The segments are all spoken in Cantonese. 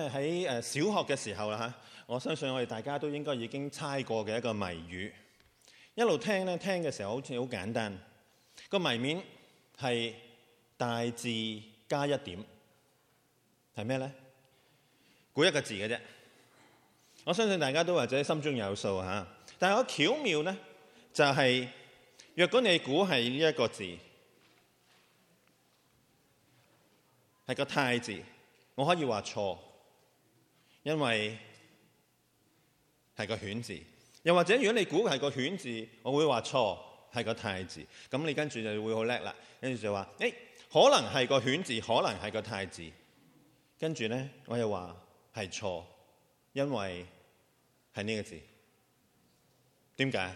係喺小學嘅時候啦嚇，我相信我哋大家都應該已經猜過嘅一個謎語。一路聽嘅時候好似好簡單，個謎面係大字加一點，係咩呢？估一個字嘅啫。我相信大家都或者心中有數嚇，但係好巧妙呢，就係若果你估係呢一個字，係個太字，我可以話錯，因為係個犬字。又或者如果你估係個犬字，我會話錯，係個太字。咁你跟住就會好叻啦，跟住就話可能係個犬字，可能係個太字。跟住呢，我又話係錯，因為係呢個字。點解？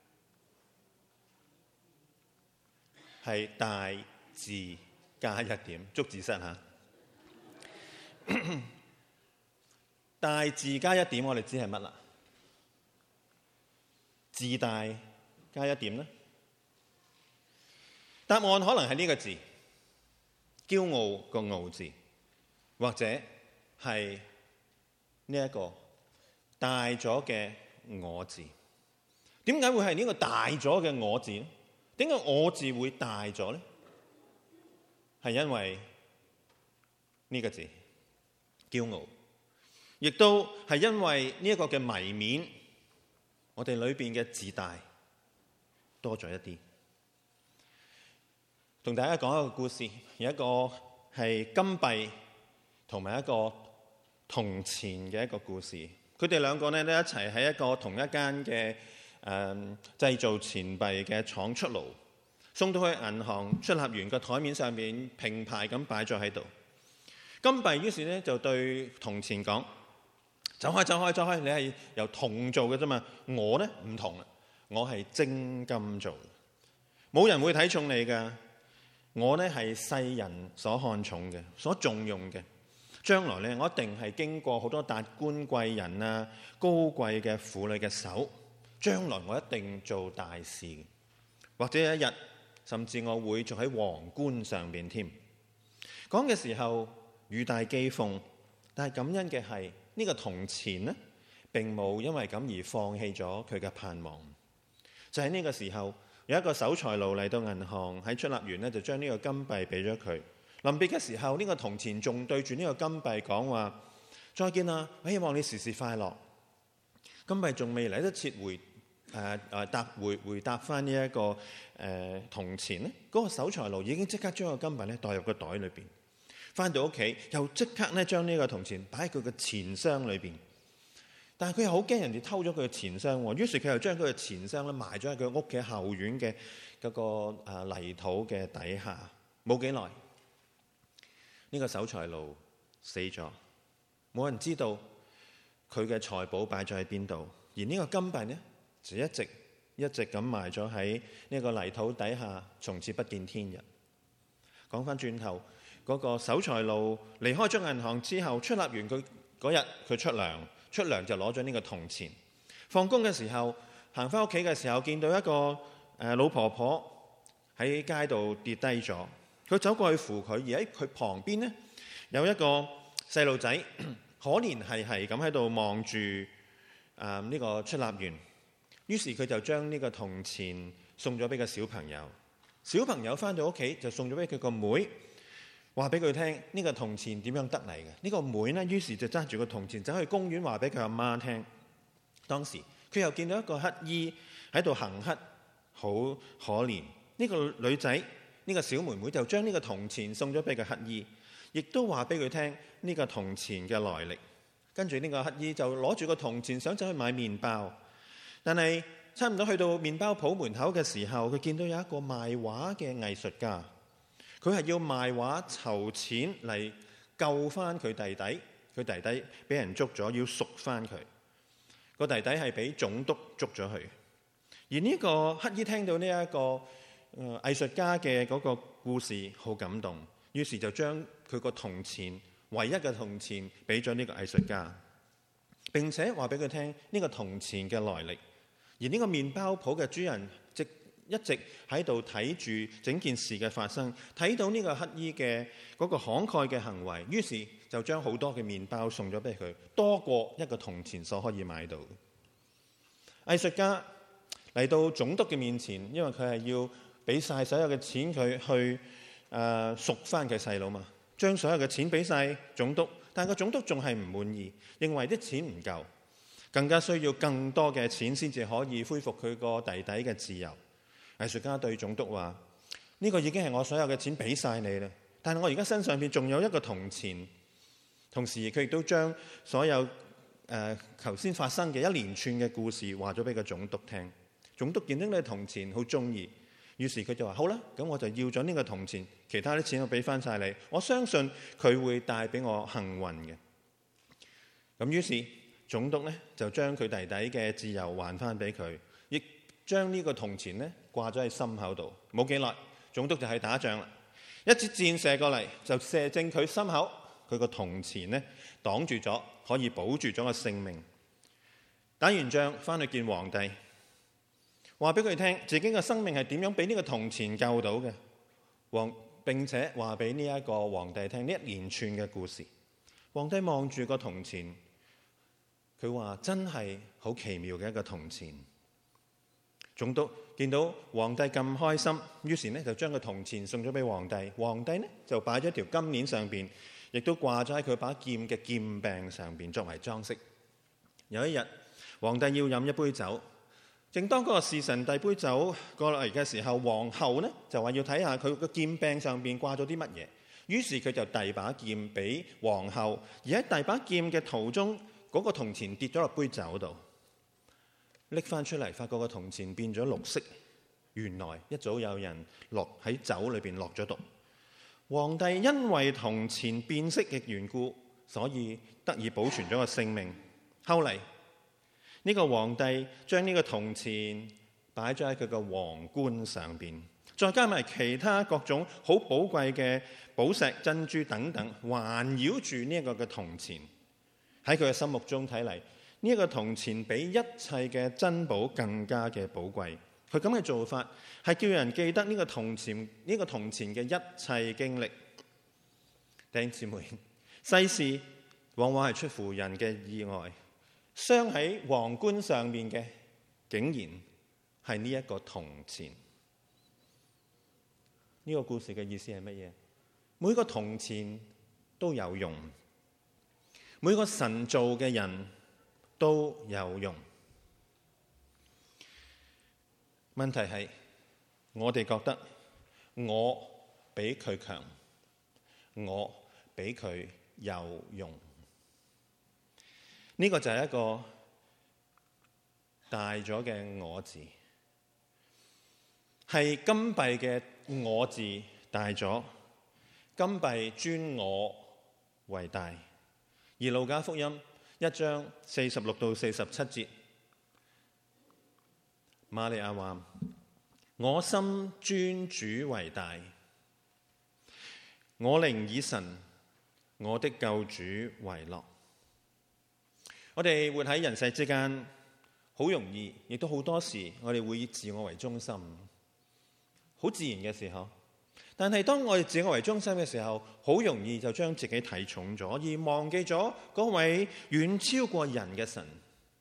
係大字加一點，捉字蝨嚇。大字加一點，我哋知係乜啦？字大加一點呢？答案可能係呢個字，驕傲個傲字，或者係呢一個大咗嘅我字。點解會係呢個大咗嘅我字呢？點解我字會大咗呢？係因為呢個字驕傲，亦都係因為呢一個嘅謎面，我哋裏邊嘅字大多咗一啲。同大家講一個故事，有一個係金幣同埋一個銅錢嘅一個故事。佢哋兩個呢都一齊喺一個同一間嘅製造錢幣嘅廠出爐，送到去銀行出納員個台面上面平排咁擺咗喺度。金幣於是呢就對銅錢講：走開！你係由銅做嘅啫嘛，我呢唔同啦，我係精金做，冇人會睇重你㗎。我呢係世人所看重嘅，所重用嘅。將來呢，我一定係經過好多達官貴人啊、高貴嘅婦女嘅手。將來我一定做大事嘅，或者有一日，甚至我會做喺皇冠上面添。講嘅時候語帶譏諷，但係感恩嘅係呢個銅錢呢並冇因為咁而放棄咗佢嘅盼望。就喺呢個時候，有一個守財奴嚟到銀行，喺出納員呢就將呢個金幣俾咗佢。臨別嘅時候，呢個銅錢仲對住呢個金幣講話：再見啦，我希望你時時快樂。金幣仲未嚟得切回答翻呢一個銅錢呢，嗰個守財奴已經即刻將個金幣咧袋入個袋裏邊，翻到屋企又即刻咧將呢個銅錢擺喺佢嘅錢箱裏邊。但係佢又好驚人哋偷咗佢嘅錢箱喎，於是佢又將佢嘅錢箱咧埋咗喺佢屋企後院嘅嗰個泥土嘅底下。冇幾耐，呢個守財奴死咗，冇人知道佢嘅財寶擺咗喺邊度，而呢個金幣呢，就一直咁埋咗喺呢個泥土底下，從此不見天日。講翻轉頭，嗰個守財奴離開咗銀行之後，出納員佢嗰日佢出糧就攞咗呢個銅錢。放工嘅時候，行翻屋企嘅時候，見到一個老婆婆喺街度跌低咗，佢走過去扶佢，而喺佢旁邊呢，有一個細路仔，可憐係咁喺度望住呢個出納員。於是佢就將呢個銅錢送咗俾個小朋友。小朋友翻到屋企就送咗俾佢個妹，話俾佢聽呢個銅錢點樣得嚟嘅。呢個妹呢，於是就揸住個銅錢走去公園話俾佢阿媽聽。當時佢又見到一個乞兒喺度行乞，好可憐。呢個女仔，呢個小妹妹就將呢個銅錢送咗俾個乞兒，亦都話俾佢聽呢個銅錢嘅來歷。跟住呢個乞兒就攞住個銅錢想走去買麵包。但係差唔多去到麵包鋪門口嘅時候，佢見到有一個賣畫嘅藝術家，佢係要賣畫籌錢嚟救翻佢弟弟。佢弟弟俾人捉咗，要贖翻佢。個弟弟係俾總督捉咗佢。而呢個乞兒聽到呢一個藝術家嘅嗰個故事，好感動，於是就將佢個銅錢，唯一嘅銅錢俾咗呢個藝術家，並且話俾佢聽呢個銅錢嘅來歷。而呢個麵包鋪嘅主人一直喺度睇住整件事嘅發生，睇到呢個乞兒嘅嗰個慷慨嘅行為，於是就將好多嘅麵包送咗俾佢，多過一個銅錢所可以買到。藝術家嚟到總督嘅面前，因為佢係要俾晒所有嘅錢佢去贖翻佢細佬嘛，將所有嘅錢俾晒總督，但個總督仲係唔滿意，認為啲錢唔夠，更加需要更多嘅錢先至可以恢復佢個弟弟嘅自由。藝術家對總督話：呢個已經係我所有嘅錢俾晒你啦，但係我而家身上邊仲有一個銅錢。同時佢亦都將所有頭先發生嘅一連串嘅故事話咗俾個總督聽。總督見到呢個銅錢好中意，於是佢就話：好啦，咁我就要咗呢個銅錢，其他啲錢我俾翻晒你，我相信佢會帶俾我幸運嘅。咁於是總督呢就將佢弟弟嘅自由還翻俾佢，亦將呢個銅錢呢掛咗喺心口度。冇幾耐，總督就係打仗啦，一支箭射過嚟就射正佢心口。佢個銅錢呢擋住咗，可以保住咗個性命。打完仗翻去見皇帝，話俾佢聽自己嘅生命係點樣俾呢個銅錢救到嘅。並且話俾呢一個皇帝聽呢一連串嘅故事。皇帝望住個銅錢，佢話真係好奇妙嘅一個銅錢。總督見到皇帝咁開心，於是呢就將個銅錢送咗俾皇帝。皇帝呢就擺咗條金鏈上邊，亦都掛咗喺佢把劍嘅劍柄上邊作為裝飾。有一日，皇帝要飲一杯酒，正當嗰個侍臣遞杯酒過嚟嘅時候，皇后呢就話要睇下佢個劍柄上邊掛咗啲乜嘢。於是佢就遞把劍俾皇后，而喺遞把劍嘅途中，嗰個銅錢跌咗落杯酒度，拎翻出嚟，發覺個銅錢變咗綠色。原來一早有人落喺酒裏邊落咗毒。皇帝因為銅錢變色嘅緣故，所以得以保存咗個性命。後嚟呢個皇帝將呢個銅錢擺咗喺佢個皇冠上邊，再加埋其他各種好寶貴嘅寶石、珍珠等等，環繞住呢一個嘅銅錢。喺佢嘅心目中睇嚟，呢一個銅錢比一切嘅珍寶更加嘅寶貴。佢咁嘅做法係叫人記得呢個銅錢嘅一切經歷。弟兄姊妹，世事往往係出乎人嘅意外，鑲喺皇冠上面嘅竟然係呢一個銅錢。呢個故事嘅意思係乜嘢？每個銅錢都有用，每個神造嘅人都有用。問題係我哋覺得我比佢強，我比佢有用。呢個就係一個大咗嘅我字，係金幣嘅我字大咗，金幣尊我為大。而路加福音1章46到47節，瑪利亞話：我心尊主為大，我靈以神我的救主為樂。我哋活喺人世之間，好容易，亦都好多時，我哋會以自我為中心，好自然嘅時候。但係當我哋自我為中心嘅時候，好容易就將自己睇重咗，而忘記咗嗰位遠超過人嘅神。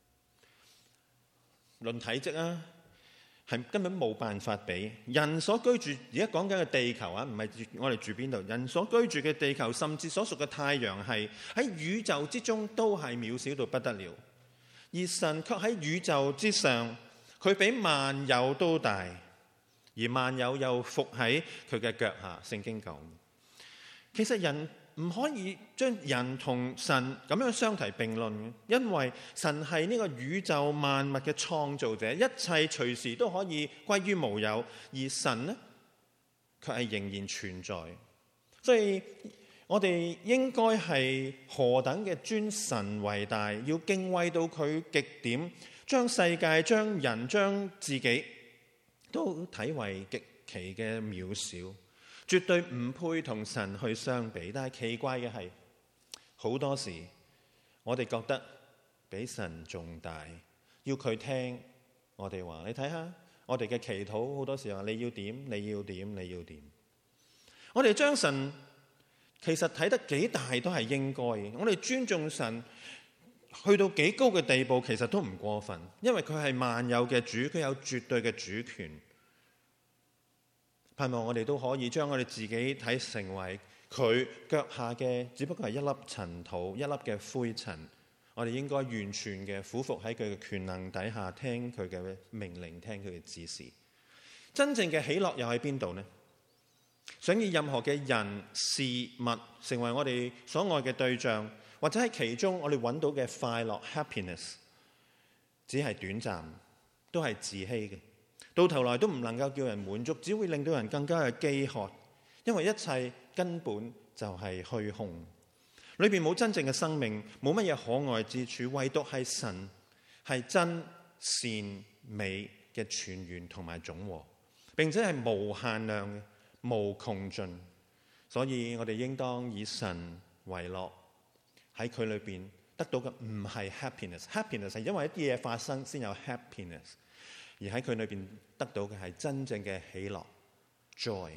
論體積啊，係根本冇辦法比。人所居住，而家講緊嘅地球啊，唔係我哋住邊度。人所居住嘅地球，甚至所屬嘅太陽系，喺宇宙之中都係渺小到不得了。而神卻喺宇宙之上，佢比萬有都大，而萬有又伏喺佢嘅腳下。聖經講，其實人唔可以將人同神咁樣相提並論，因為神係呢個宇宙萬物嘅創造者，一切隨時都可以歸於無有，而神呢，卻係仍然存在。所以我哋應該係何等嘅尊神為大，要敬畏到佢極點，將世界、將人、將自己都睇為極其嘅渺小，絕對唔配同神去相比。但係奇怪嘅係，好多時我哋覺得比神仲大，要佢聽我哋話。你睇下我哋嘅祈禱，好多時候你要點，你要點，你要點。我哋將神其實睇得幾大都係應該嘅。我哋尊重神去到幾高嘅地步，其實都唔過分，因為佢係萬有嘅主，佢有絕對嘅主權。盼望我哋都可以將我哋自己睇成為佢腳下嘅，只不過係一粒塵土，一粒嘅灰塵。我哋應該完全嘅俯伏喺佢嘅權能底下，聽佢嘅命令，聽佢嘅指示。真正嘅喜樂又喺邊度呢？想以任何嘅人事物成為我哋所愛嘅對象，或者喺其中我哋揾到嘅快樂 happiness， 只係短暫，都係自欺嘅，到頭來都唔能夠叫人滿足，只會令到人更加嘅飢渴，因為一切根本就係虛空，裏邊冇真正嘅生命，冇乜嘢可愛之處，唯獨係神係真善美嘅泉源同埋總和，並且係無限量嘅，無窮盡。所以我哋應當以神為樂，喺佢裏邊得到嘅唔係 happiness，happiness 係因為一啲嘢發生先有 happiness， 而喺佢裏邊得到嘅係真正嘅喜樂 joy。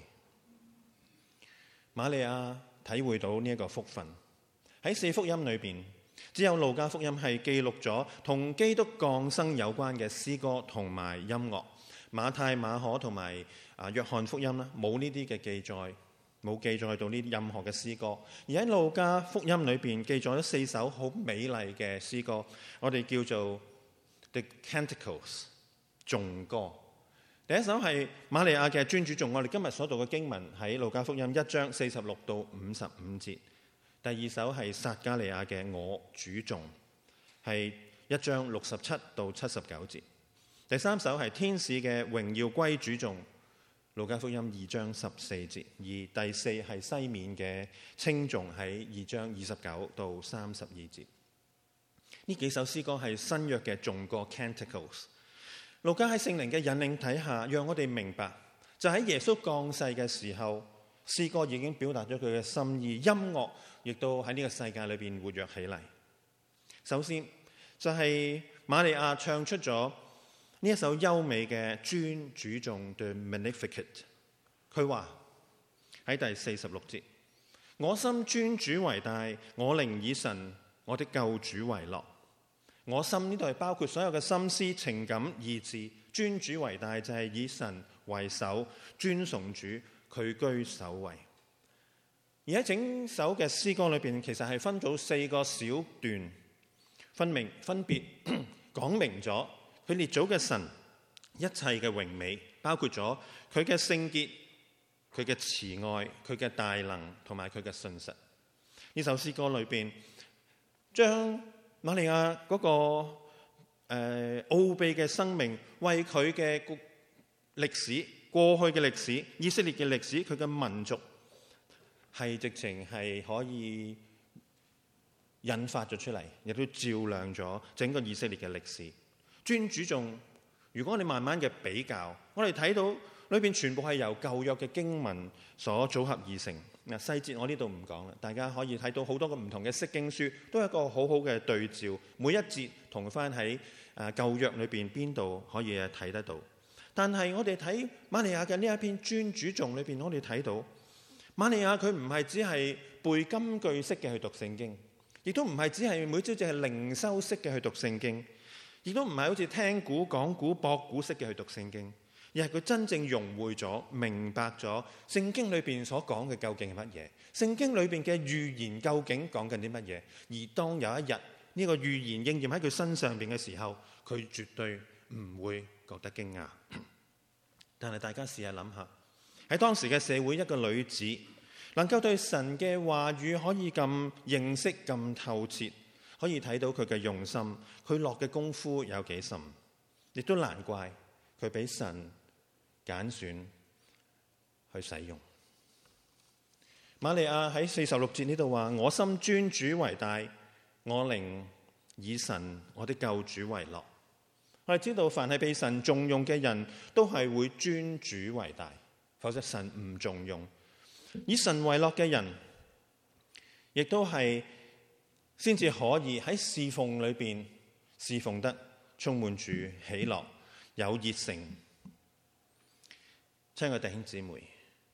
瑪利亞體會到呢一個福分，喺4福音裏邊，只有路加福音係記錄咗同基督降生有關嘅詩歌同埋音樂，馬太、馬可同埋約翰福音啦，冇呢啲嘅記載，冇記載到呢任何嘅詩歌。而喺路加福音裏邊記載咗4首好美麗嘅詩歌，我哋叫做 The Canticles 頌歌。第一首係瑪利亞嘅尊主頌，我哋今日所讀嘅經文喺路加福音1章46到55節。第二首係撒迦利亞嘅我主頌，係1章67到79節。第三首係天使嘅榮耀歸主頌，路加福音2章14節。而第四係西面嘅稱頌，喺2章29到32節。呢幾首詩歌係新約嘅頌歌 Canticles。路加喺聖靈嘅引領底下，讓我哋明白，就喺耶穌降世嘅時候，詩歌已經表達咗佢嘅心意，音樂亦都喺呢個世界裏邊活躍起嚟。首先就係瑪利亞唱出咗呢一首優美嘅尊主頌 The Magnificat。 佢話喺第46節，我心尊主為大，我靈以神我的救主為樂。我心呢度係包括所有嘅心思、情感、意志。尊主為大就係以神為首，尊崇主，佢居首位。而喺整首嘅詩歌裏邊，其實係分咗4個小段，分別講明咗佢列祖嘅神一切嘅榮美，包括咗佢嘅聖潔、佢嘅慈愛、佢嘅大能同埋佢嘅信實。呢首詩歌裏邊將瑪利亞嗰個奧秘嘅生命，為佢嘅歷史、過去嘅歷史、以色列嘅歷史、佢嘅民族，係直情係可以引發咗出嚟，亦都照亮咗整個以色列嘅歷史。尊主頌，如果我哋慢慢嘅比較，我哋睇到裏邊全部係由舊約嘅經文所組合而成。嗱，細節我呢度唔講啦，大家可以睇到好多個唔同嘅釋經書，都係一個好好嘅對照，每一節同翻喺舊約裏邊邊度可以睇得到。但係我哋睇瑪利亞嘅呢一篇尊主頌裏邊，我哋睇到瑪利亞佢唔係只係背金句式嘅去讀聖經，亦都唔係只係每朝淨係靈修式嘅去讀聖經，亦都唔係好似聽古講古博古式嘅去讀聖經。而係佢真正融會咗、明白咗聖經裏邊所講嘅究竟係乜嘢，聖經裏邊嘅預言究竟講緊啲乜嘢。而當有一日呢個預言應驗喺佢身上邊嘅時候，佢絕對唔會覺得驚訝。但係大家試下諗下，喺當時嘅社會，一個女子能夠對神嘅話語可以咁認識、咁透徹，可以睇到佢嘅用心，佢落嘅功夫有幾深，亦都難怪佢俾神揀選去使用。瑪利亞喺46節呢度話：我心尊主為大，我靈以神我的救主為樂。我哋知道，凡係被神重用嘅人都係會尊主為大，否則神唔重用。以神為樂嘅人，亦都係先至可以喺侍奉裏邊侍奉得充滿住喜樂，有熱誠。親愛的弟兄姊妹，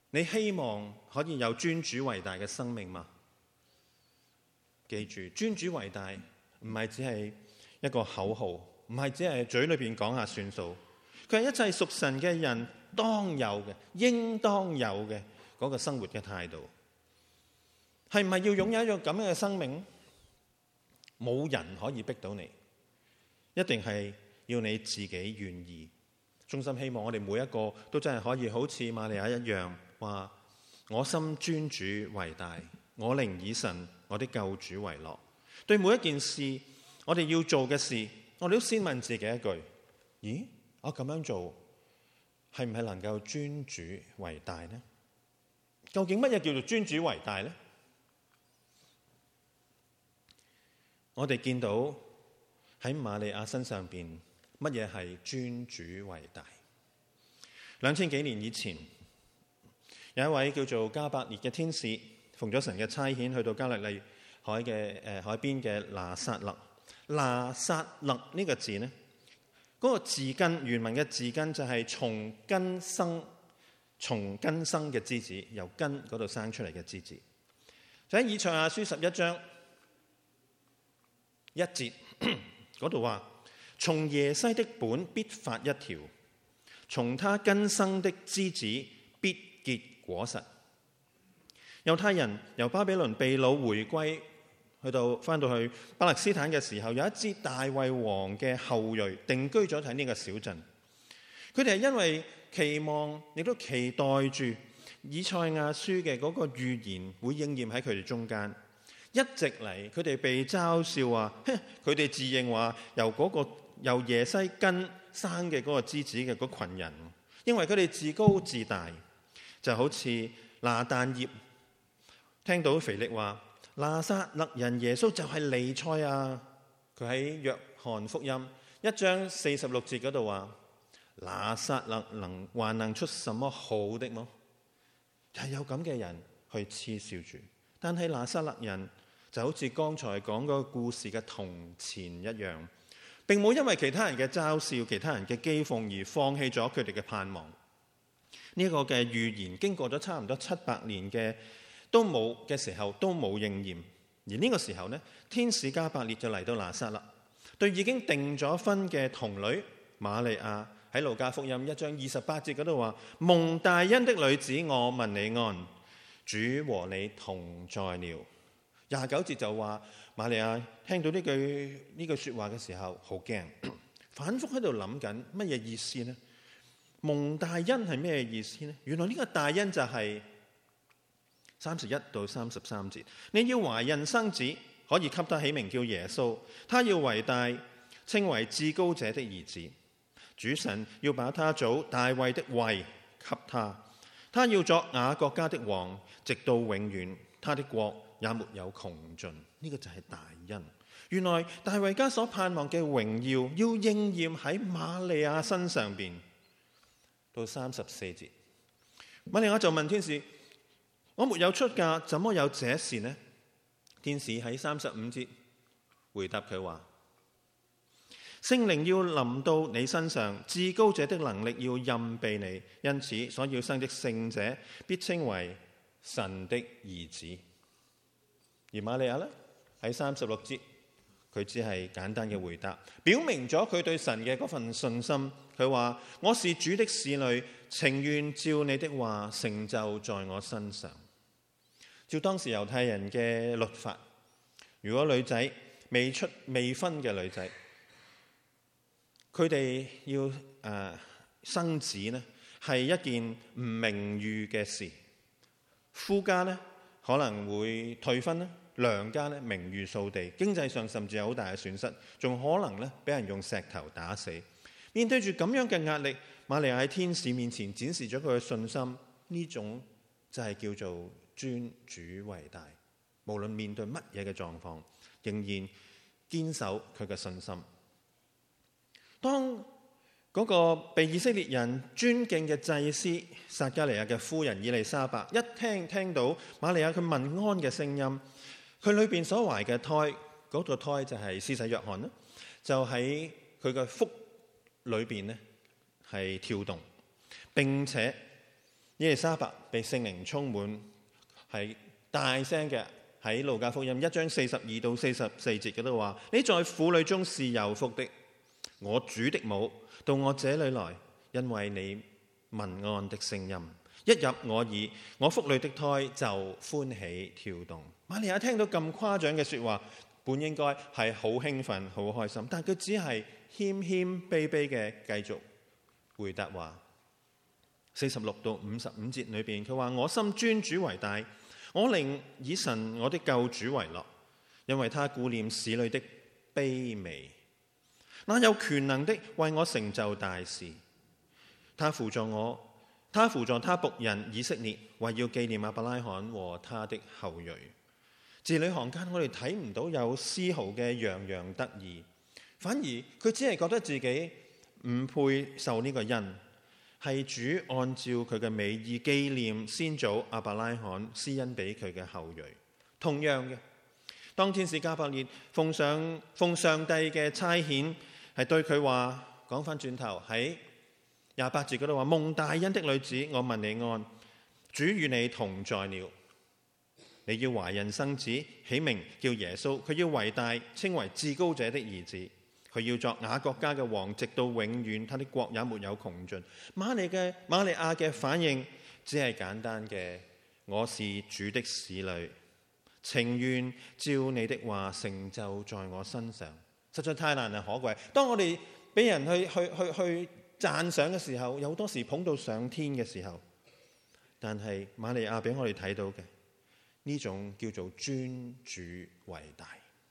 你希望可以有尊主為大嘅生命嗎？記住，尊主為大唔係只係一個口號，唔係只係嘴裏邊講下算數，佢係一切屬神嘅人當有嘅、應當有嘅嗰個生活嘅態度。係唔係要擁有一個咁樣嘅生命？冇人可以逼到你，一定係要你自己願意。衷心希望我哋每一個都真係可以好似瑪利亞一樣，話我心尊主為大，我靈以神我的救主為樂。對每一件事，我哋要做嘅事，我哋都先問自己一句：咦，我咁樣做係唔係能夠尊主為大呢？究竟乜嘢叫做尊主為大呢？我哋見到喺瑪利亞身上邊，乜嘢係尊主為大？2000幾年以前，有一位叫做加百列嘅天使，奉咗神嘅差遣，去到加利利海嘅海邊嘅拿撒勒。拿撒勒呢個字呢，嗰個字根原文嘅字根就係從根生嘅枝子，由根嗰度生出嚟嘅枝子。就喺以賽亞書11章1節嗰度話：從耶西的本必發一條，從他根生的枝子必結果實。猶太人由巴比倫被擄回歸，翻到去巴勒斯坦嘅時候，有一支大衛王嘅後裔定居咗喺呢個小鎮。佢哋係因為期望，亦都期待住以賽亞書嘅嗰個預言會應驗喺佢哋中間。一直嚟，佢哋被嘲笑話，佢哋自認話由耶西根生嘅嗰個枝子嘅嗰群人，因為佢哋自高自大，就好似拿但業聽到腓力話拿撒勒人耶穌就係彌賽亞，佢喺約翰福音1章46節嗰度話：拿撒勒還能出什麼好的麼？係有咁嘅人去嗤笑住。但係拿撒勒人就好似剛才講嗰個故事嘅銅錢一樣，並冇因為其他人嘅嘲笑、其他人嘅譏諷而放棄咗佢哋嘅盼望。呢個嘅預言經過咗差唔多700年嘅都冇嘅時候都冇應驗。而呢個時候呢，天使加百列就嚟到拿撒勒，對已經定咗婚嘅童女瑪利亞，喺路加福音1章28節嗰度話：蒙大恩的女子，我問你安，主和你同在了。29節就話瑪利亞聽到呢句說話嘅時候好驚，反覆喺度諗緊乜嘢意思呢？蒙大恩係咩意思呢？原來呢個大恩就係31到33節，你要懷孕生子，可以給他起名叫耶穌，他要為大，稱為至高者的兒子。主神要把他祖大衛的位給他，他要作雅各家的王，直到永遠，他的國也沒有窮盡。呢個就係大恩。原來大衛家所盼望嘅榮耀要應驗喺瑪利亞身上邊。到34節，瑪利亞就問天使：我沒有出嫁，怎麼有這事呢？天使喺35節回答佢話：聖靈要臨到你身上，至高者的能力要蔭庇你，因此所要生的聖者必稱為神的兒子。而瑪利亞呢，喺36節，佢只係簡單嘅回答，表明咗佢對神嘅嗰份信心。佢話：我是主的使女，情願照你的話成就在我身上。照當時猶太人嘅律法，如果女仔未婚嘅女仔，佢哋要生子呢，係一件唔名譽嘅事。夫家呢可能會退婚啦，娘家呢名譽掃地，經濟上甚至有好大嘅損失，仲可能呢俾人用石頭打死。面對住咁樣嘅壓力，瑪利亞喺天使面前展示咗佢嘅信心，呢種就係叫做尊主為大。無論面對乜嘢嘅狀況，仍然堅守佢嘅信心。當嗰個被以色列人尊敬嘅祭司撒加利亞嘅夫人以利沙伯一聽到瑪利亞佢問安嘅聲音，佢裏邊所懷嘅胎，嗰個胎就係施洗約翰啦，就喺佢嘅腹裏邊呢係跳動，並且伊麗莎白被聖靈充滿，係大聲嘅喺路加福音1章42到44節嗰度話：你在婦女中是有福的，我主的母到我這裏來，因為你問安的聲音一入我耳，我腹裏的胎就歡喜跳動。瑪利亞聽到咁誇張嘅說話，本應該係好興奮、好開心，但佢只係謙謙卑卑嘅繼續回答話。46到55節裏邊，佢話：我心尊主為大，我靈以神我的救主為樂，因為他顧念使女的卑微。那有權能的為我成就大事，他輔助他僕人以色列，為要紀念亞伯拉罕和他的後裔。字裏行間，我哋睇唔到有絲毫嘅洋洋得意，反而佢只係覺得自己唔配受呢個恩，係主按照佢嘅美意紀念先祖亞伯拉罕施恩俾佢嘅後裔。同樣嘅，當天使加百列奉上帝嘅差遣，係對佢話，講翻轉頭喺28節嗰度話：蒙大恩的女子，我問你安，主與你同在了。你要懷孕生子，起名叫耶穌。佢要為大，稱為至高者的兒子。佢要作雅各家嘅王，直到永遠，他的國也沒有窮盡。瑪利亞嘅反應只係簡單嘅：我是主的使女，情願照你的話成就在我身上。實在太難能可貴。當我哋俾人去讚賞嘅時候，有好多時捧到上天嘅時候，但係瑪利亞俾我哋睇到嘅呢種叫做尊主為大。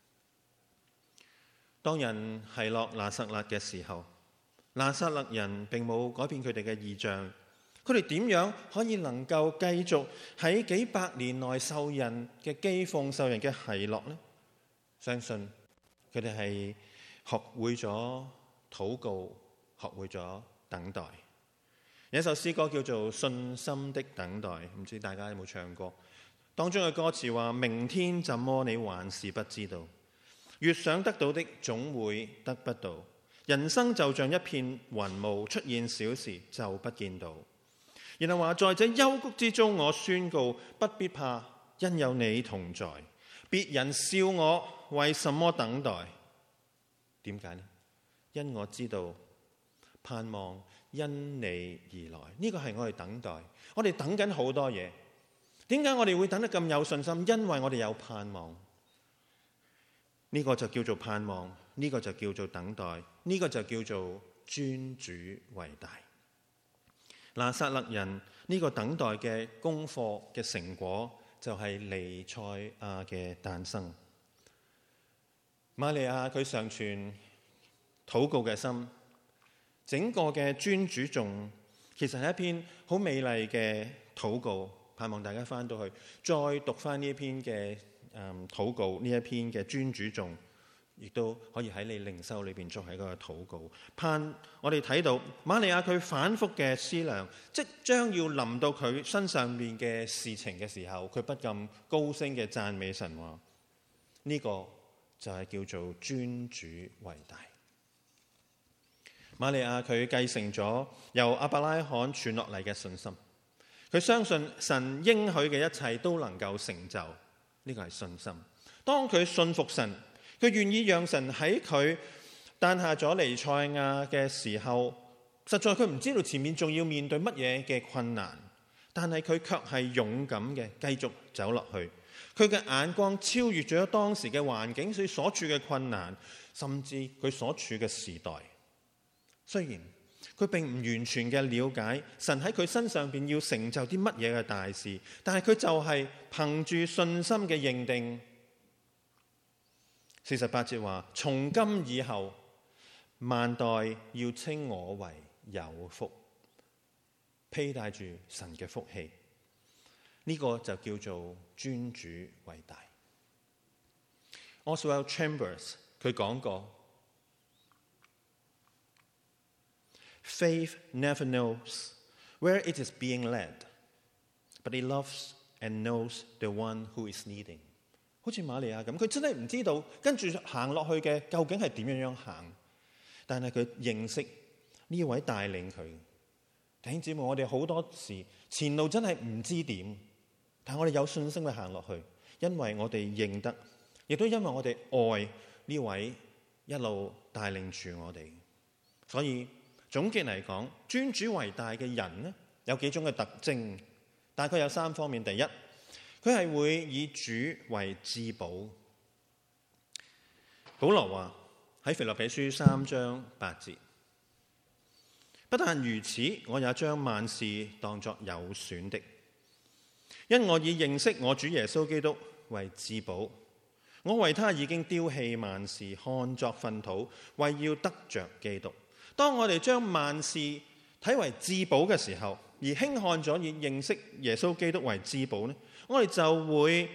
當人係落拿撒勒嘅時候，拿撒勒人並冇改變佢哋嘅異象，佢哋點樣可以能夠繼續喺幾百年內受人嘅譏諷、受人嘅奚落呢？相信佢哋係學會咗禱告，學會咗等待。有一首詩歌叫做《信心的等待》，唔知大家有冇唱過？當中嘅歌詞話：明天怎麼你還是不知道，越想得到的總會得不到，人生就像一片雲霧，出現小時就不見到。然後話：在這幽谷之中，我宣告不必怕，因有你同在。別人笑我為什麼等待？點解呢？因我知道盼望因你而來。呢個係我哋等待，我哋等緊好多嘢。點解我哋會等得咁有信心？因為我哋有盼望。呢個就叫做盼望，呢個就叫做等待，呢個就叫做尊主為大。拿撒勒人呢個等待嘅功課嘅成果，就係彌賽亞嘅誕生。瑪利亞佢常存禱告嘅心，整個嘅尊主頌其實係一篇好美麗嘅禱告。盼望大家翻到去再讀翻呢一篇嘅禱告，呢一篇嘅尊主頌，亦都可以喺你靈修裏邊作為一個禱告。我哋睇到瑪利亞佢反覆嘅思量，即將要臨到佢身上面嘅事情嘅時候，佢不禁高聲嘅讚美神話。呢個就係叫做尊主為大。瑪利亞佢繼承咗由亞伯拉罕傳落嚟嘅信心。佢相信神應許嘅一切都能夠成就，呢個係信心。當佢信服神，佢願意讓神喺佢誕下咗彌賽亞嘅時候，實在佢唔知道前面仲要面對乜嘢嘅困難，但係佢卻係勇敢嘅繼續走落去。佢嘅眼光超越咗當時嘅環境，佢所處嘅困難，甚至佢所處嘅時代。雖然佢並唔完全嘅了解神喺佢身上邊要成就啲乜嘢嘅大事，但係佢就係憑住信心嘅認定。48節話：從今以後，萬代要稱我為有福，披戴住神嘅福氣。呢個就叫做尊主為大。Oswald Chambers 佢講過：Faith never knows where it is being led, but it loves and knows the one who is leading。好似瑪利亞咁，佢真係唔知道跟住行落去嘅究竟係點樣行，但係佢認識呢位帶領佢弟兄姊妹，我哋好多時前路真係唔知點，但我哋有信心去行落去，因為我哋認得，亦都因為我哋愛呢位一路帶領住我哋。所以總結嚟講，尊主為大嘅人呢，有幾種嘅特徵，大概有3方面。第一，佢係會以主為至寶。保羅話喺腓立比書3章8節，不但如此，我也將萬事當作有損的，因我以認識我主耶穌基督為至寶。我為他已經丟棄萬事，看作糞土，為要得着基督。當我哋將萬事睇為至寶嘅時候，而輕看咗以認識耶穌基督為至寶呢，我哋就會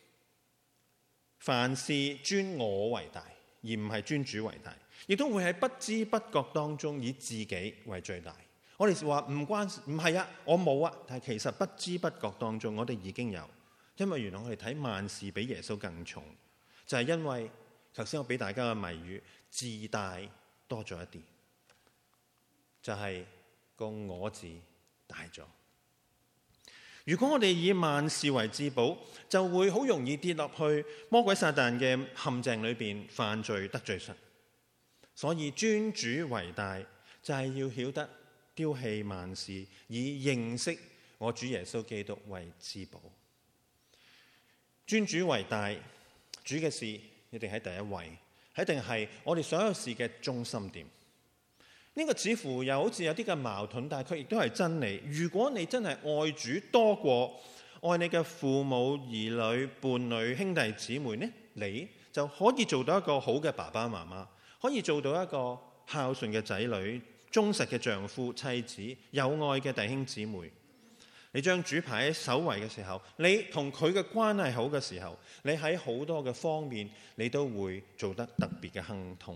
凡事尊我為大，而唔係尊主為大，亦都會喺不知不覺當中以自己為最大。我哋話唔係啊，我冇啊，但係其實不知不覺當中我哋已經有，因為原來我哋睇萬事比耶穌更重，就係因為頭先我俾大家嘅謎語，自大多咗一啲，就係個我字大咗。如果我哋以萬事為至寶，就會好容易跌落去魔鬼撒旦嘅陷阱裏邊犯罪得罪神。所以尊主為大，就係要曉得丟棄萬事，以認識我主耶穌基督為至寶。尊主為大，主嘅事一定喺第一位，一定係我哋所有事嘅中心點。呢個似乎又好似有啲嘅矛盾，但係佢亦都係真理。如果你真係愛主多過愛你嘅父母、兒女、伴侶、兄弟姊妹呢，你就可以做到一個好嘅爸爸媽媽，可以做到一個孝順嘅仔女、忠實嘅丈夫、妻子、有愛嘅弟兄姊妹。你將主排喺首位嘅時候，你同佢嘅關係好嘅時候，你喺好多嘅方面你都會做得特別嘅亨通。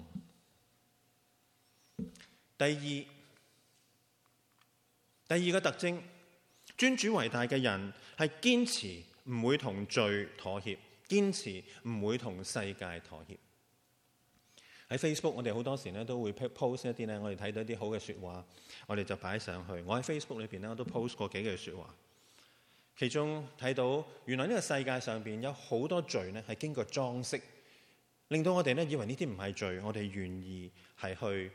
第二個特徵，尊主為大嘅人係堅持唔會同罪妥協，堅持唔會同世界妥協。喺 Facebook 我哋好多時咧都會 post 一啲咧，我哋睇到一啲好嘅說話，我哋就擺上去。我喺 Facebook 裏邊咧我都 post 過幾句說話，其中睇到原來呢個世界上邊有好多罪咧係經過裝飾，令到我哋咧以為呢啲唔係罪，我哋願意係去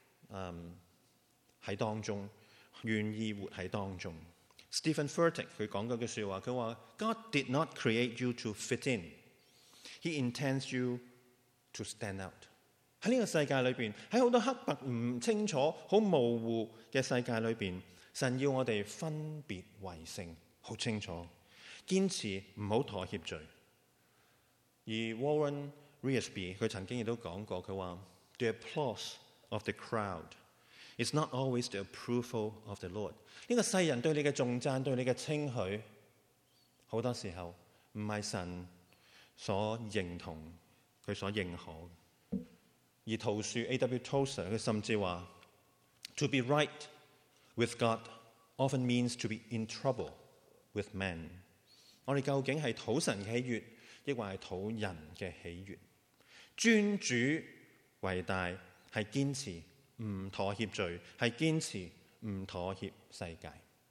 喺當中，願意活喺當中。Stephen Furtick 佢講嗰句說話，佢話 God did not create you to fit in, He intends you to stand out。喺呢個世界裏邊，喺好多黑白唔清楚、好模糊嘅世界裏邊，神要我哋分別為聖，好清楚，堅持唔好妥協罪。而 Warren Wiersbe 佢曾經亦都講過，佢話 The applause of the crowd is not always the approval of the Lord。呢個世人對你嘅頌讚、對你嘅稱許，好多時候唔係神所認同、佢所認可。而陶樹 A.W. Tozer 佢甚至話 To be right with God often means to be in trouble with men。我哋究竟係討神嘅喜悅，抑或係討人嘅喜悅？尊主為大，係堅持唔妥協罪，係堅持唔妥協世界。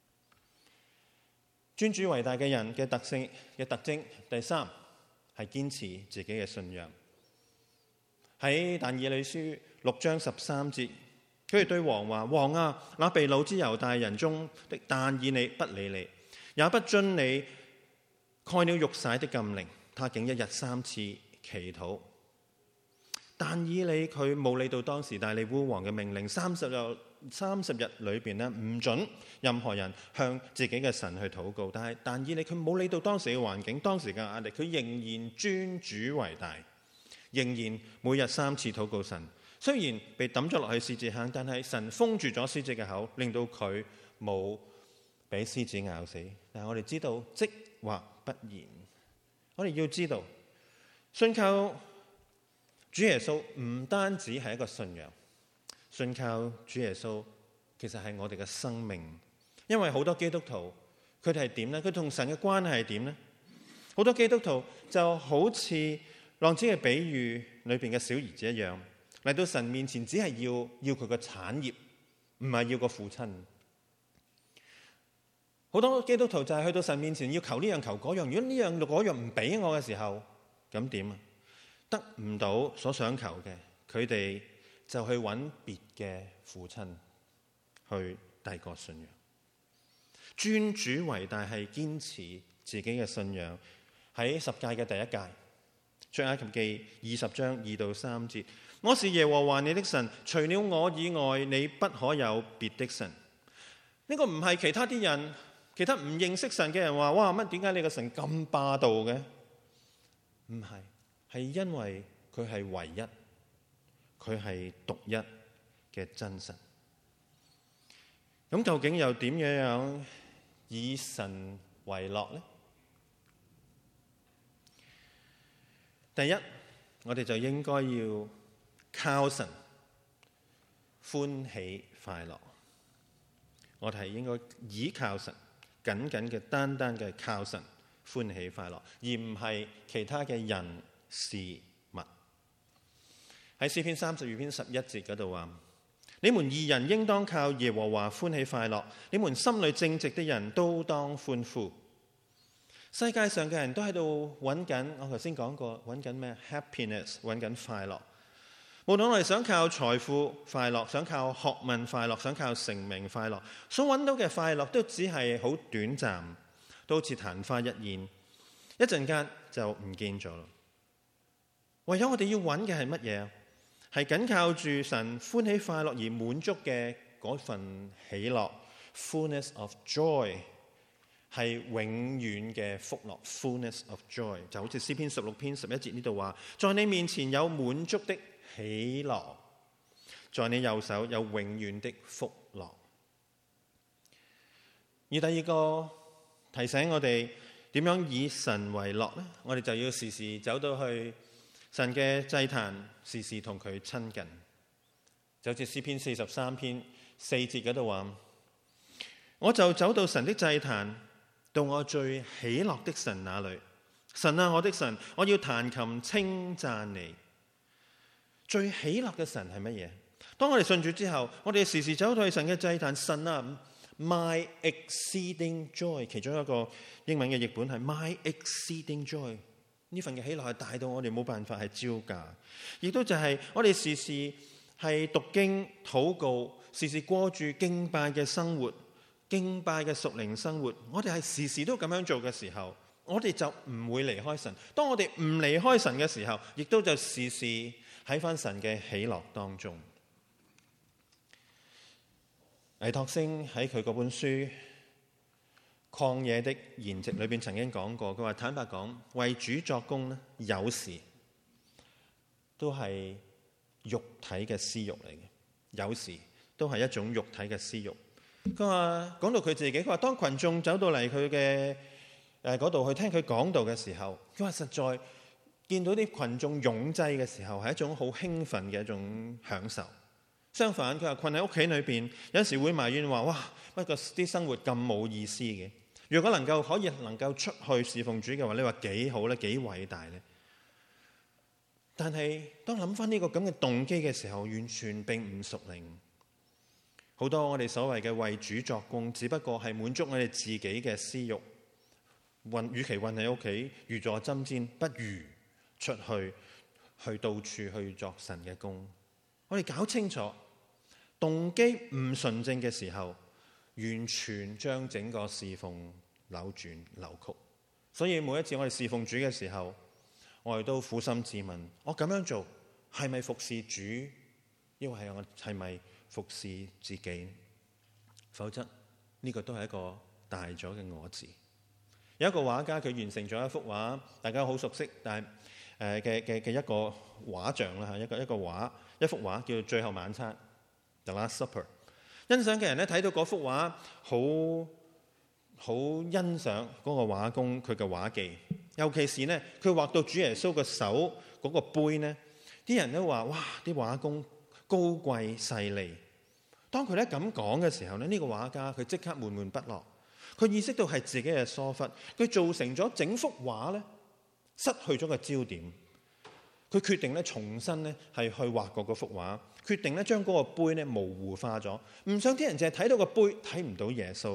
尊主為大嘅人嘅特徵，第三係堅持自己嘅信仰。喺但以理書6章13節，佢哋對王話：王啊，那被擄之猶大人中的但以理不理你，也不遵你蓋了玉璽的禁令，他竟一日3次祈禱。但以理佢冇理到當時大利烏王嘅命令，30日裏邊咧唔准任何人向自己嘅神去禱告。但以理佢冇理到當時嘅環境、當時嘅壓力，佢仍然尊主為大，仍然每日3次禱告神。雖然被抌咗落去獅子坑，但係神封住咗獅子嘅口，令到佢冇俾獅子咬死。但係我哋知道，即或不然，我哋要知道，信靠主耶穌唔單止係一個信仰，信靠主耶穌其實係我哋嘅生命。因為好多基督徒佢哋係點呢？佢同神嘅關係係點呢？好多基督徒就好似浪子嘅比喻裏邊嘅小兒子一樣，嚟到神面前只係要佢個產業，唔係要個父親。 好多基督徒就係去到神面前要求呢樣求嗰樣，如果呢樣嗰樣唔俾我嘅時候，咁點啊？得唔到所想求嘅，佢哋就去揾別嘅父親去遞個信仰。尊主為大係堅持自己嘅信仰。喺十誡嘅第一誡，出埃及記20章2到3節，我是耶和華你的神，除了我以外，你不可有別的神。呢個唔係其他啲人，其他唔認識神嘅人話，哇，乜點解你個神咁霸道嘅？唔係，係因為佢係唯一，佢係獨一嘅真神。咁究竟又點樣以神為樂呢？第一，我哋就應該要靠神歡喜快樂。我哋係應該倚靠神，緊緊嘅、單單嘅靠神歡喜快樂，而唔係其他嘅人事物。喺詩篇32篇11節嗰度話：你們義人應當靠耶和華歡喜快樂，你們心裏正直的人都當歡呼。世界上嘅人都喺度揾緊，我頭先講過，揾緊咩 happiness， 揾緊快樂。無論我哋想靠財富快樂，想靠學問快樂，想靠成名快樂，所揾到嘅快樂都只係好短暫，都好似曇花一現，一陣間就唔見咗啦。唯有我哋要揾嘅係乜嘢？係緊靠住神歡喜快樂而滿足嘅嗰份喜樂 ，fullness of joy。係永遠嘅福樂 ，fullness of joy， 就好似詩篇16篇11節呢度話：在你面前有滿足的喜樂，在你右手有永遠的福樂。而第二個提醒我哋點樣以神為樂呢？我哋就要時時走到去神嘅祭壇，時時同佢親近。就好似詩篇43篇4節嗰度話：我就走到神的祭壇，到我最喜樂的神那裏。神啊，我的神，我要彈琴稱讚你。最喜樂嘅神係乜嘢？當我哋信主之後，我哋時時走到去神嘅祭壇。神啊， My exceeding joy， 其中一個英文嘅譯本係 My exceeding joy， 呢份嘅喜樂係大到我哋冇辦法係招架，亦都就係我哋時時係讀經禱告，時時過住敬拜嘅生活，敬拜嘅屬靈生活。我哋係時時都咁樣做嘅時候，我哋就唔會離開神。當我哋唔離開神嘅時候，亦都就時時喺翻神嘅喜樂當中。倪柝聲喺佢嗰本書《曠野的筵席》裏邊曾經講過，佢話坦白講，為主作工呢，有時都係肉體嘅私欲嚟嘅，有時都係一種肉體嘅私欲。佢話講到佢自己，佢話當群眾走到嚟佢嘅嗰度去聽佢講道嘅時候，佢話實在見到啲群眾擁擠嘅時候，係一種好興奮嘅一種享受。相反，佢話困喺屋企裏邊，有時會埋怨話：哇，乜個啲生活咁冇意思嘅？如果能夠出去侍奉主嘅話，你話幾好咧，幾偉大咧？但係當諗翻呢個咁嘅動機嘅時候，完全並唔屬靈。好多我哋所謂嘅為主作工，只不過係滿足我哋自己嘅私欲。與其困喺屋企如坐針氈，不如出去到處去作神嘅工。我哋搞清楚動機唔純正嘅時候，完全將整個侍奉扭轉扭曲。所以每一次我哋侍奉主嘅時候，我哋都苦心自問：我咁樣做係咪服侍主？抑或係我係咪服侍自己？否則呢個都係一個大咗嘅我字。有一個畫家，佢完成咗一幅畫，大家好熟悉，但係嘅一個畫像啦嚇，一幅畫叫做《最後晚餐》（The Last Supper）。欣賞嘅人咧睇到嗰幅畫，好欣賞嗰個畫工佢嘅畫技，尤其是呢，佢畫到主耶穌嘅手嗰個杯呢，啲人都話：哇！啲畫工高貴細膩。當佢咧咁講嘅時候呢，呢個畫家佢即刻悶悶不樂。佢意識到係自己嘅疏忽，佢造成咗整幅畫咧失去咗個焦點。佢決定咧重新咧係去畫過嗰幅畫，決定咧將嗰個杯咧模糊化咗，唔想啲人淨係睇到個杯，睇唔到耶穌。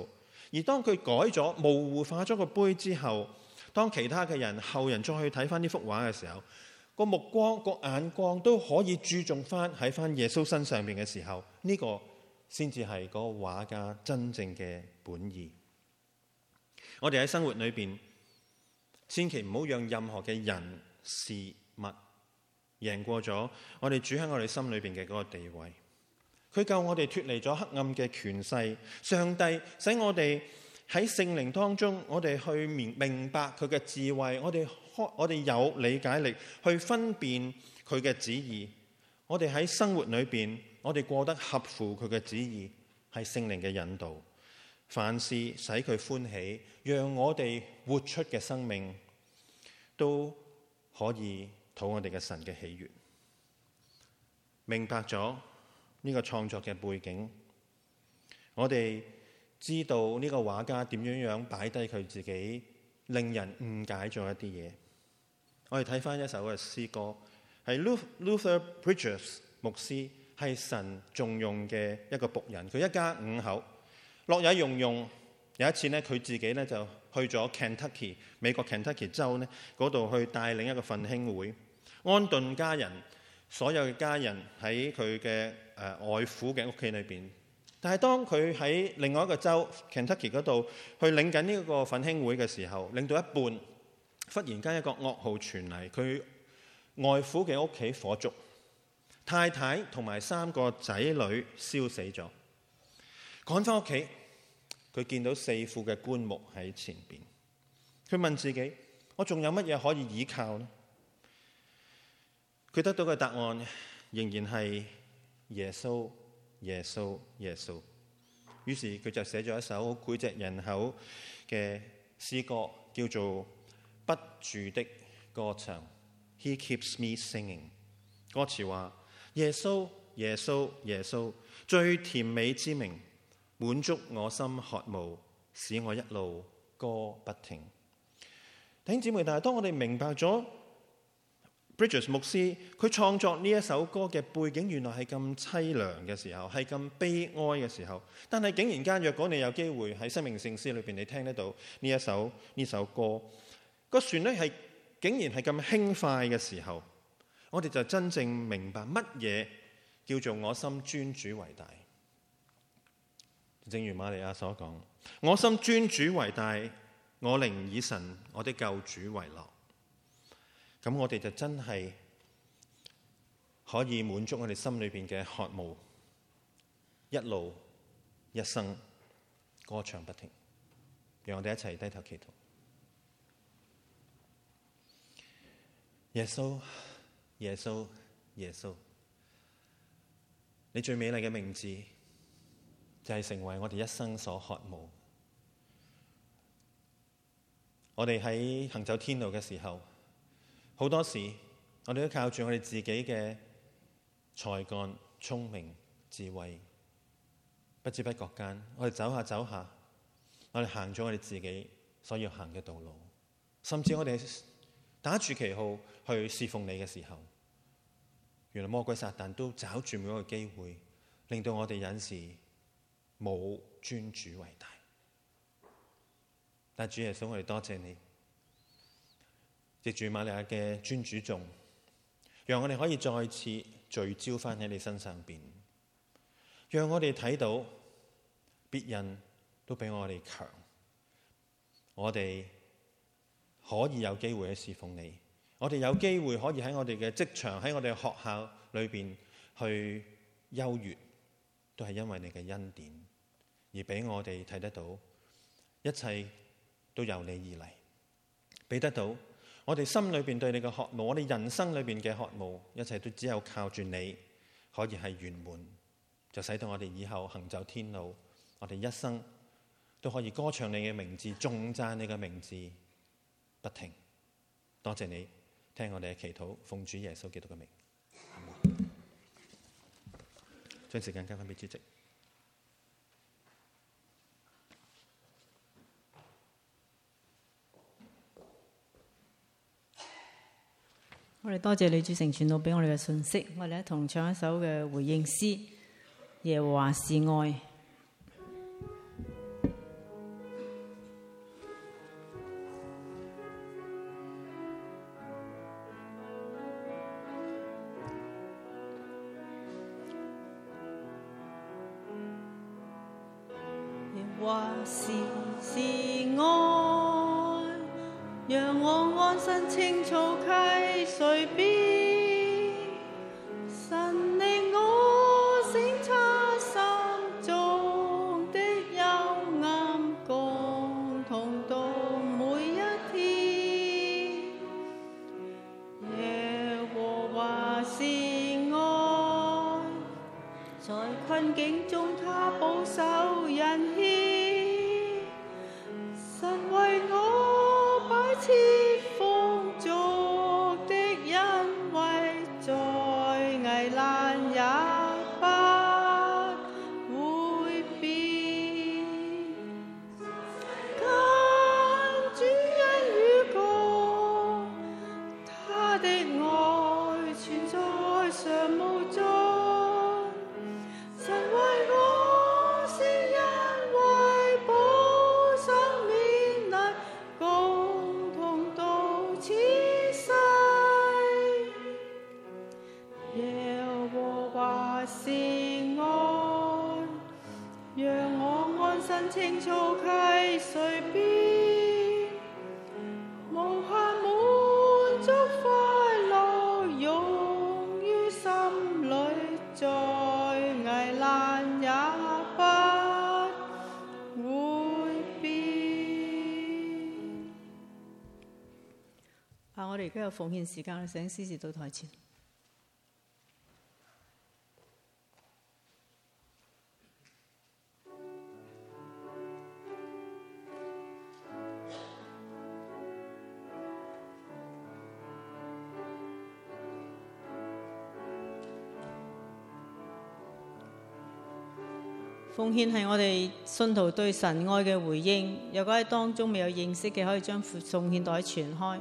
而當佢改咗模糊化咗個杯之後，當其他嘅人後人再去睇翻呢幅畫嘅時候，個目光個眼光都可以注重翻喺翻耶穌身上邊嘅時候，呢個先至係嗰個畫家真正嘅本意。我哋喺生活裏邊，千祈唔好讓任何嘅人事物贏過咗我哋主喺我哋心裏邊嘅嗰個地位。佢救我哋脫離咗黑暗嘅權勢，上帝使我哋喺聖靈當中，我哋去明白佢嘅智慧，我哋有理解力去分辨佢嘅旨意。我哋喺生活裏邊，我哋過得合乎佢嘅旨意，係聖靈嘅引導。凡事使佢歡喜，讓我哋活出嘅生命都可以討我哋嘅神嘅喜悅。明白咗呢個創作嘅背景，我哋知道呢個畫家點樣擺低佢自己，令人誤解咗一啲嘢。我哋睇翻一首嘅詩歌，係 Luther Bridges 牧師，係神重用嘅一個僕人。佢一家5口，樂也融融。有一次呢，佢自己呢就去咗 Kentucky 美國 Kentucky 州呢嗰度去帶領一個奮興會，安頓家人，所有嘅家人喺佢嘅外父嘅屋企裏邊。但係當佢喺另外一個州 Kentucky 嗰度去領緊呢個奮興會嘅時候，領到一半，忽然間一個噩耗傳嚟，佢外父嘅屋企火燭，太太同埋3個仔女燒死咗。趕翻屋企，佢見到4副嘅棺木喺前邊，佢問自己：我仲有乜嘢可以依靠呢？佢得到嘅答案仍然係耶穌，耶穌，耶穌。於是佢就寫咗一首膾炙人口嘅詩歌，叫做《不住的歌唱》。He keeps me singing。歌詞話：耶穌，耶穌，耶穌，最甜美之名，滿足我心渴慕，使我一路歌不停。弟兄姊妹，但係當我哋明白咗Bridges 牧師佢創作呢一首歌嘅背景原來係咁淒涼嘅時候，係咁悲哀嘅時候，但係竟然間若果你有機會喺生命聖詩裏邊你聽得到呢首歌，個旋律係竟然係咁輕快嘅時候，我哋就真正明白乜嘢叫做我心尊主為大。正如瑪利亞所講，我心尊主為大，我靈以神我的救主為樂。咁我哋就真係可以滿足我哋心裏邊嘅渴慕，一路一生歌唱不停。讓我哋一齊低頭祈禱。耶穌，耶穌，耶穌，你最美麗嘅名字就係成為我哋一生所渴慕。我哋喺行走天路嘅時候，好多時我哋都靠住我哋自己嘅才幹、聰明、智慧，不知不覺間，我哋走下走下，我哋行咗我哋自己所要行嘅道路，甚至我哋打住旗號去侍奉你嘅時候，原來魔鬼撒旦都找住每一個機會，令到我哋有時冇尊主為大。但主耶穌，我哋多謝你，藉住瑪利亞嘅尊主頌，讓我哋可以再次聚焦翻喺你身上邊，讓我哋睇到別人都比我哋強，我哋可以有機會去侍奉你，我哋有機會可以喺我哋嘅職場、喺我哋嘅學校裏邊去優越，都係因為你嘅恩典，而俾我哋睇得到一切都由你而嚟，俾得到我哋心裏邊對你嘅渴慕，我哋人生裏邊嘅渴慕，一切都只有靠住你可以係圓滿，就使到我哋以後行走天路，我哋一生都可以歌唱你嘅名字，頌讚你嘅名字不停。多謝你聽我哋嘅祈禱，奉主耶穌基督嘅名，阿們。將時間交翻俾主席。 我哋多謝你主成傳道俾我哋嘅信息，我哋一同唱一首嘅回應詩《耶和華是愛》。 或是愛，讓我安身青草溪水邊，神令我省察心中的幽暗，共同度每一天。耶和華是愛，在困境中他保守人獻，神為我擺設豐足的恩惠，在危難也不會變。跟主恩與共，他的愛存在常無盡。神為我施恩惠，保守勉勵，共同度此世。耶和華是愛，讓我安身青草溪水邊，無限滿足快樂湧於心裏，在危難也不會變。我哋而家有奉獻時間，請司事到台前。奉獻係我哋信徒對神愛嘅回應。如果喺當中未有認識嘅，可以將奉獻袋傳開。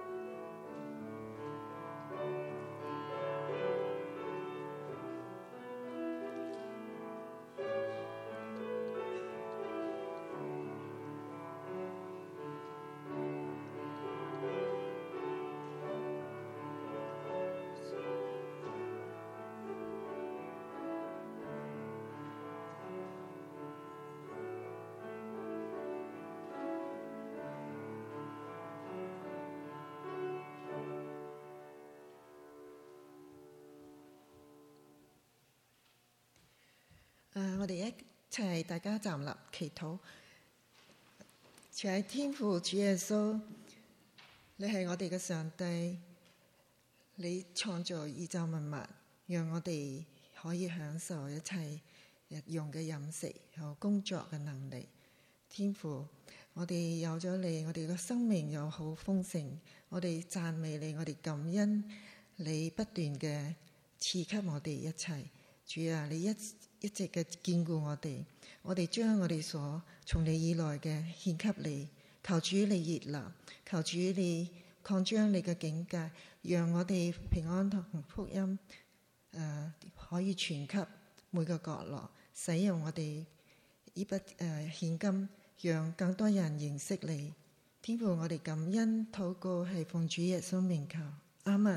我哋一齊大家站立祈禱。主係天父，主耶穌，你係我哋嘅上帝，你創造宇宙萬物，讓我哋可以享受一切日用嘅飲食有工作嘅能力。天父，我哋有咗你，我哋嘅生命又好豐盛，我哋讚美你，我哋感恩你不斷嘅賜給我哋一切。主啊，你一直嘅眷顧我哋將我哋所從你以來嘅獻給你，求主你悅納，求主你擴張你嘅境界，讓我哋平安同福音可以傳給每個角落，使用我哋呢筆獻金，讓更多人認識你。天父，我哋感恩禱告係奉主耶穌名求，阿們。